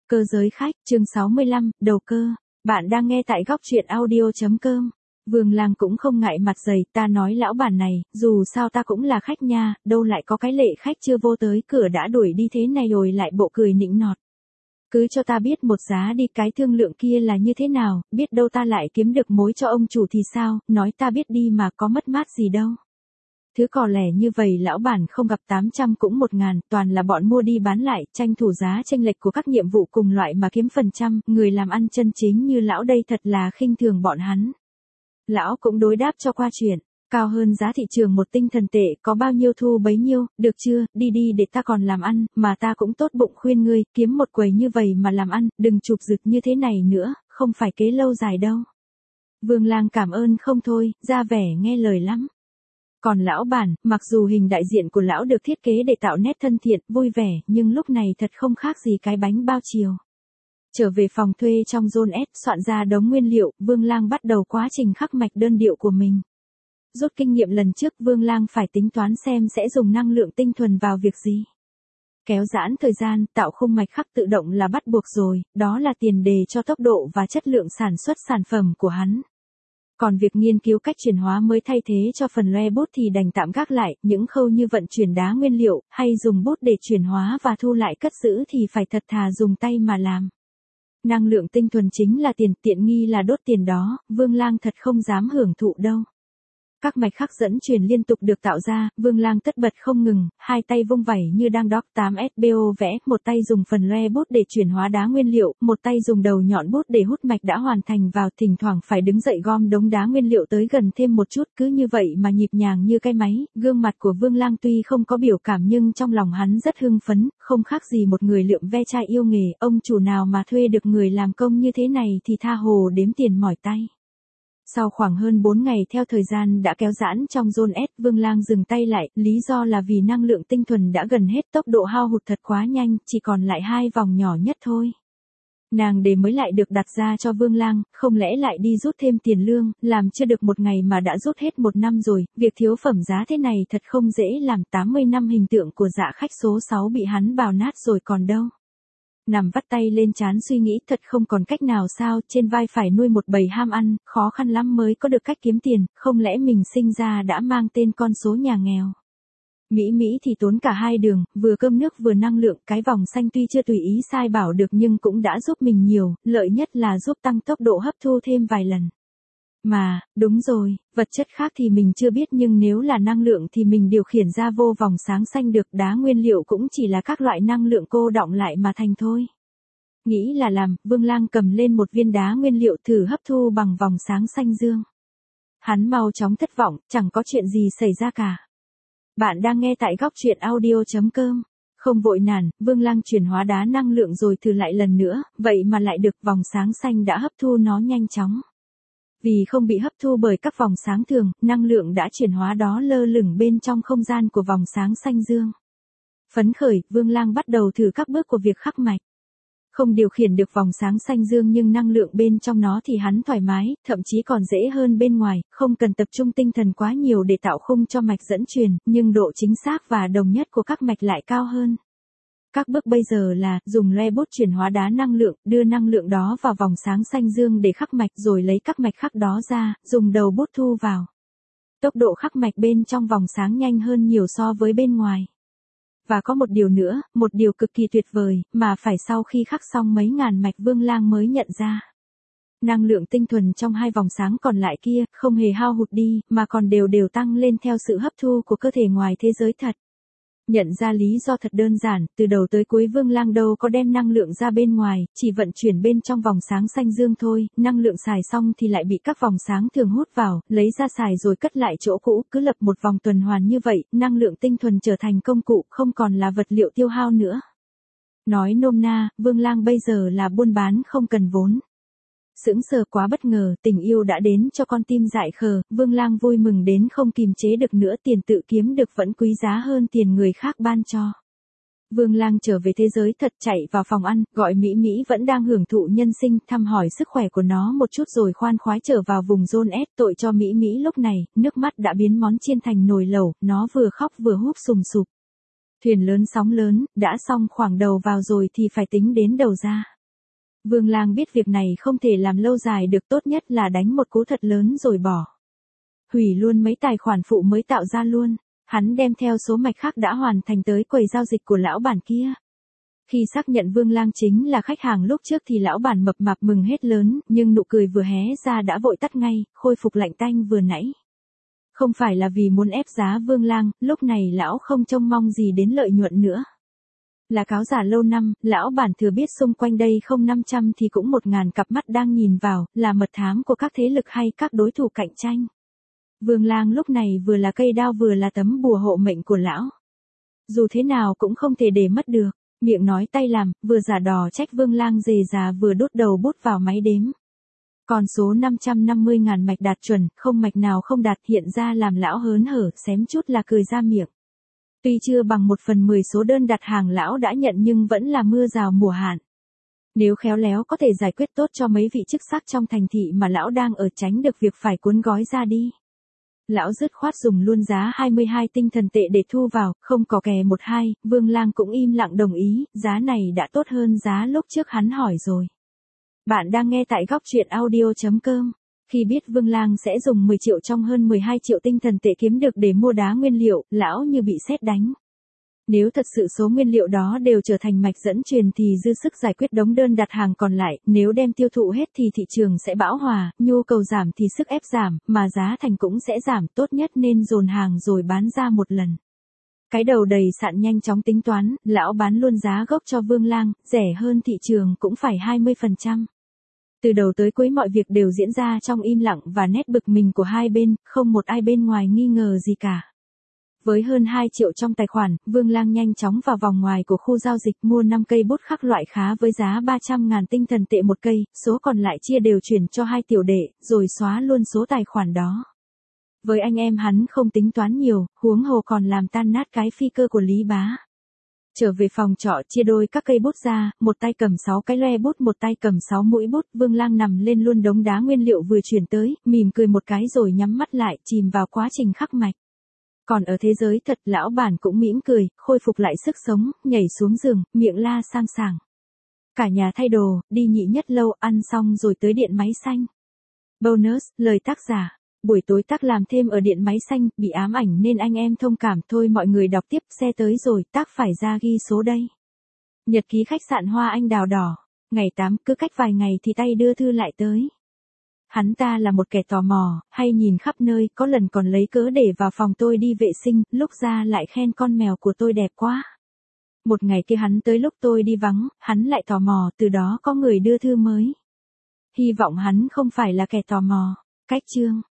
Cơ giới khách, chương 65, đầu cơ. Bạn đang nghe tại góc truyện audio.com. Vương Lang cũng không ngại mặt dày, ta nói lão bản này, dù sao ta cũng là khách nha, đâu lại có cái lệ khách chưa vô tới cửa đã đuổi đi thế này rồi lại bộ cười nịnh nọt. Cứ cho ta biết một giá đi, cái thương lượng kia là như thế nào, biết đâu ta lại kiếm được mối cho ông chủ thì sao, nói ta biết đi mà có mất mát gì đâu. Thứ cò lẻ như vậy lão bản không gặp 800 cũng 1.000, toàn là bọn mua đi bán lại, tranh thủ giá chênh lệch của các nhiệm vụ cùng loại mà kiếm phần trăm, người làm ăn chân chính như lão đây thật là khinh thường bọn hắn. Lão cũng đối đáp cho qua chuyện, cao hơn giá thị trường một tinh thần tệ, có bao nhiêu thu bấy nhiêu, được chưa, đi đi để ta còn làm ăn, mà ta cũng tốt bụng khuyên ngươi, kiếm một quầy như vậy mà làm ăn, đừng chụp giựt như thế này nữa, không phải kế lâu dài đâu. Vương Lang cảm ơn không thôi, ra vẻ nghe lời lắm. Còn lão bản, mặc dù hình đại diện của lão được thiết kế để tạo nét thân thiện, vui vẻ, nhưng lúc này thật không khác gì cái bánh bao chiều. Trở về phòng thuê trong Zone S, soạn ra đống nguyên liệu, Vương Lang bắt đầu quá trình khắc mạch đơn điệu của mình. Rút kinh nghiệm lần trước, Vương Lang phải tính toán xem sẽ dùng năng lượng tinh thuần vào việc gì. Kéo giãn thời gian, tạo khung mạch khắc tự động là bắt buộc rồi, đó là tiền đề cho tốc độ và chất lượng sản xuất sản phẩm của hắn. Còn việc nghiên cứu cách chuyển hóa mới thay thế cho phần loe bút thì đành tạm gác lại, những khâu như vận chuyển đá nguyên liệu, hay dùng bút để chuyển hóa và thu lại cất giữ thì phải thật thà dùng tay mà làm. Năng lượng tinh thuần chính là tiền, tiện nghi là đốt tiền đó, Vương Lang thật không dám hưởng thụ đâu. Các mạch khắc dẫn truyền liên tục được tạo ra, Vương Lang tất bật không ngừng, hai tay vung vẩy như đang doc 8SBO vẽ, một tay dùng phần loe bút để chuyển hóa đá nguyên liệu, một tay dùng đầu nhọn bút để hút mạch đã hoàn thành vào, thỉnh thoảng phải đứng dậy gom đống đá nguyên liệu tới gần thêm một chút, cứ như vậy mà nhịp nhàng như cái máy. Gương mặt của Vương Lang tuy không có biểu cảm nhưng trong lòng hắn rất hưng phấn, không khác gì một người lượm ve chai yêu nghề, ông chủ nào mà thuê được người làm công như thế này thì tha hồ đếm tiền mỏi tay. Sau khoảng hơn 4 ngày theo thời gian đã kéo giãn trong Zone S, Vương Lang dừng tay lại, lý do là vì năng lượng tinh thuần đã gần hết, tốc độ hao hụt thật quá nhanh, chỉ còn lại 2 vòng nhỏ nhất thôi. Nàng đề mới lại được đặt ra cho Vương Lang, không lẽ lại đi rút thêm tiền lương, làm chưa được một ngày mà đã rút hết 1 năm rồi, việc thiếu phẩm giá thế này thật không dễ làm, 80 năm hình tượng của dạ khách số 6 bị hắn bào nát rồi còn đâu. Nằm vắt tay lên trán suy nghĩ thật không còn cách nào sao, trên vai phải nuôi một bầy ham ăn, khó khăn lắm mới có được cách kiếm tiền, không lẽ mình sinh ra đã mang tên con số nhà nghèo. Mỹ thì tốn cả hai đường, vừa cơm nước vừa năng lượng, cái vòng xanh tuy chưa tùy ý sai bảo được nhưng cũng đã giúp mình nhiều, lợi nhất là giúp tăng tốc độ hấp thu thêm vài lần. Mà, đúng rồi, vật chất khác thì mình chưa biết nhưng nếu là năng lượng thì mình điều khiển ra vô vòng sáng xanh được, đá nguyên liệu cũng chỉ là các loại năng lượng cô đọng lại mà thành thôi. Nghĩ là làm, Vương Lang cầm lên một viên đá nguyên liệu thử hấp thu bằng vòng sáng xanh dương. Hắn mau chóng thất vọng, chẳng có chuyện gì xảy ra cả. Bạn đang nghe tại góc truyện audio.com. Không vội nản, Vương Lang chuyển hóa đá năng lượng rồi thử lại lần nữa, vậy mà lại được, vòng sáng xanh đã hấp thu nó nhanh chóng. Vì không bị hấp thu bởi các vòng sáng thường, năng lượng đã chuyển hóa đó lơ lửng bên trong không gian của vòng sáng xanh dương. Phấn khởi, Vương Lang bắt đầu thử các bước của việc khắc mạch. Không điều khiển được vòng sáng xanh dương nhưng năng lượng bên trong nó thì hắn thoải mái, thậm chí còn dễ hơn bên ngoài, không cần tập trung tinh thần quá nhiều để tạo khung cho mạch dẫn truyền, nhưng độ chính xác và đồng nhất của các mạch lại cao hơn. Các bước bây giờ là, dùng loe bút chuyển hóa đá năng lượng, đưa năng lượng đó vào vòng sáng xanh dương để khắc mạch rồi lấy các mạch khắc đó ra, dùng đầu bút thu vào. Tốc độ khắc mạch bên trong vòng sáng nhanh hơn nhiều so với bên ngoài. Và có một điều nữa, một điều cực kỳ tuyệt vời, mà phải sau khi khắc xong mấy ngàn mạch Vương Lang mới nhận ra. Năng lượng tinh thuần trong 2 vòng sáng còn lại kia, không hề hao hụt đi, mà còn đều tăng lên theo sự hấp thu của cơ thể ngoài thế giới thật. Nhận ra lý do thật đơn giản, từ đầu tới cuối Vương Lang đâu có đem năng lượng ra bên ngoài, chỉ vận chuyển bên trong vòng sáng xanh dương thôi, năng lượng xài xong thì lại bị các vòng sáng thường hút vào, lấy ra xài rồi cất lại chỗ cũ, cứ lập một vòng tuần hoàn như vậy, năng lượng tinh thuần trở thành công cụ, không còn là vật liệu tiêu hao nữa. Nói nôm na, Vương Lang bây giờ là buôn bán không cần vốn. Sững sờ quá bất ngờ, tình yêu đã đến cho con tim dại khờ, Vương Lang vui mừng đến không kìm chế được nữa, tiền tự kiếm được vẫn quý giá hơn tiền người khác ban cho. Vương Lang trở về thế giới thật, chạy vào phòng ăn, gọi Mỹ vẫn đang hưởng thụ nhân sinh, thăm hỏi sức khỏe của nó một chút rồi khoan khoái trở vào vùng Zone S, tội cho Mỹ lúc này, nước mắt đã biến món chiên thành nồi lẩu, nó vừa khóc vừa húp sùm sụp. Thuyền lớn sóng lớn, đã xong khoảng đầu vào rồi thì phải tính đến đầu ra. Vương Lang biết việc này không thể làm lâu dài được, tốt nhất là đánh một cú thật lớn rồi bỏ. Hủy luôn mấy tài khoản phụ mới tạo ra luôn. Hắn đem theo số mạch khác đã hoàn thành tới quầy giao dịch của lão bản kia. Khi xác nhận Vương Lang chính là khách hàng lúc trước thì lão bản mập mạp mừng hết lớn, nhưng nụ cười vừa hé ra đã vội tắt ngay, khôi phục lạnh tanh vừa nãy. Không phải là vì muốn ép giá Vương Lang, lúc này lão không trông mong gì đến lợi nhuận nữa. Là cáo giả lâu năm, lão bản thừa biết xung quanh đây không 500 thì cũng 1000 cặp mắt đang nhìn vào, là mật thám của các thế lực hay các đối thủ cạnh tranh. Vương Lang lúc này vừa là cây đao vừa là tấm bùa hộ mệnh của lão. Dù thế nào cũng không thể để mất được, miệng nói tay làm, vừa giả đò trách Vương Lang dề già vừa đút đầu bút vào máy đếm. Còn số 550.000 mạch đạt chuẩn, không mạch nào không đạt hiện ra làm lão hớn hở, xém chút là cười ra miệng. Tuy chưa bằng 1/10 số đơn đặt hàng lão đã nhận nhưng vẫn là mưa rào mùa hạn. Nếu khéo léo có thể giải quyết tốt cho mấy vị chức sắc trong thành thị mà lão đang ở, tránh được việc phải cuốn gói ra đi. Lão dứt khoát dùng luôn giá 22 tinh thần tệ để thu vào, không có kè 12, Vương Lang cũng im lặng đồng ý, giá này đã tốt hơn giá lúc trước hắn hỏi rồi. Bạn đang nghe tại góc truyện audio.com. Khi biết Vương Lang sẽ dùng 10 triệu trong hơn 12 triệu tinh thần tệ kiếm được để mua đá nguyên liệu, lão như bị sét đánh. Nếu thật sự số nguyên liệu đó đều trở thành mạch dẫn truyền thì dư sức giải quyết đống đơn đặt hàng còn lại, nếu đem tiêu thụ hết thì thị trường sẽ bão hòa, nhu cầu giảm thì sức ép giảm, mà giá thành cũng sẽ giảm, tốt nhất nên dồn hàng rồi bán ra một lần. Cái đầu đầy sạn nhanh chóng tính toán, lão bán luôn giá gốc cho Vương Lang, rẻ hơn thị trường cũng phải 20%. Từ đầu tới cuối mọi việc đều diễn ra trong im lặng và nét bực mình của hai bên, không một ai bên ngoài nghi ngờ gì cả. Với hơn 2 triệu trong tài khoản, Vương Lang nhanh chóng vào vòng ngoài của khu giao dịch mua 5 cây bút khắc loại khá với giá 300.000 tinh thần tệ một cây, số còn lại chia đều chuyển cho 2 tiểu đệ, rồi xóa luôn số tài khoản đó. Với anh em hắn không tính toán nhiều, huống hồ còn làm tan nát cái phi cơ của Lý Bá. Trở về phòng trọ chia đôi các cây bút ra, một tay cầm 6 cái loe bút, một tay cầm 6 mũi bút, Vương Lang nằm lên luôn đống đá nguyên liệu vừa chuyển tới, mỉm cười một cái rồi nhắm mắt lại, chìm vào quá trình khắc mạch. Còn ở thế giới thật, lão bản cũng mỉm cười, khôi phục lại sức sống, nhảy xuống giường, miệng la sang sảng. Cả nhà thay đồ, đi nhị nhất lâu, ăn xong rồi tới điện máy xanh. Bonus, lời tác giả. Buổi tối tác làm thêm ở điện máy xanh, bị ám ảnh nên anh em thông cảm thôi, mọi người đọc tiếp, xe tới rồi, tác phải ra ghi số đây. Nhật ký khách sạn Hoa Anh Đào Đỏ. Ngày 8, cứ cách vài ngày thì tay đưa thư lại tới. Hắn ta là một kẻ tò mò, hay nhìn khắp nơi, có lần còn lấy cớ để vào phòng tôi đi vệ sinh, lúc ra lại khen con mèo của tôi đẹp quá. Một ngày kia hắn tới lúc tôi đi vắng, hắn lại tò mò, từ đó có người đưa thư mới. Hy vọng hắn không phải là kẻ tò mò. Cách chương.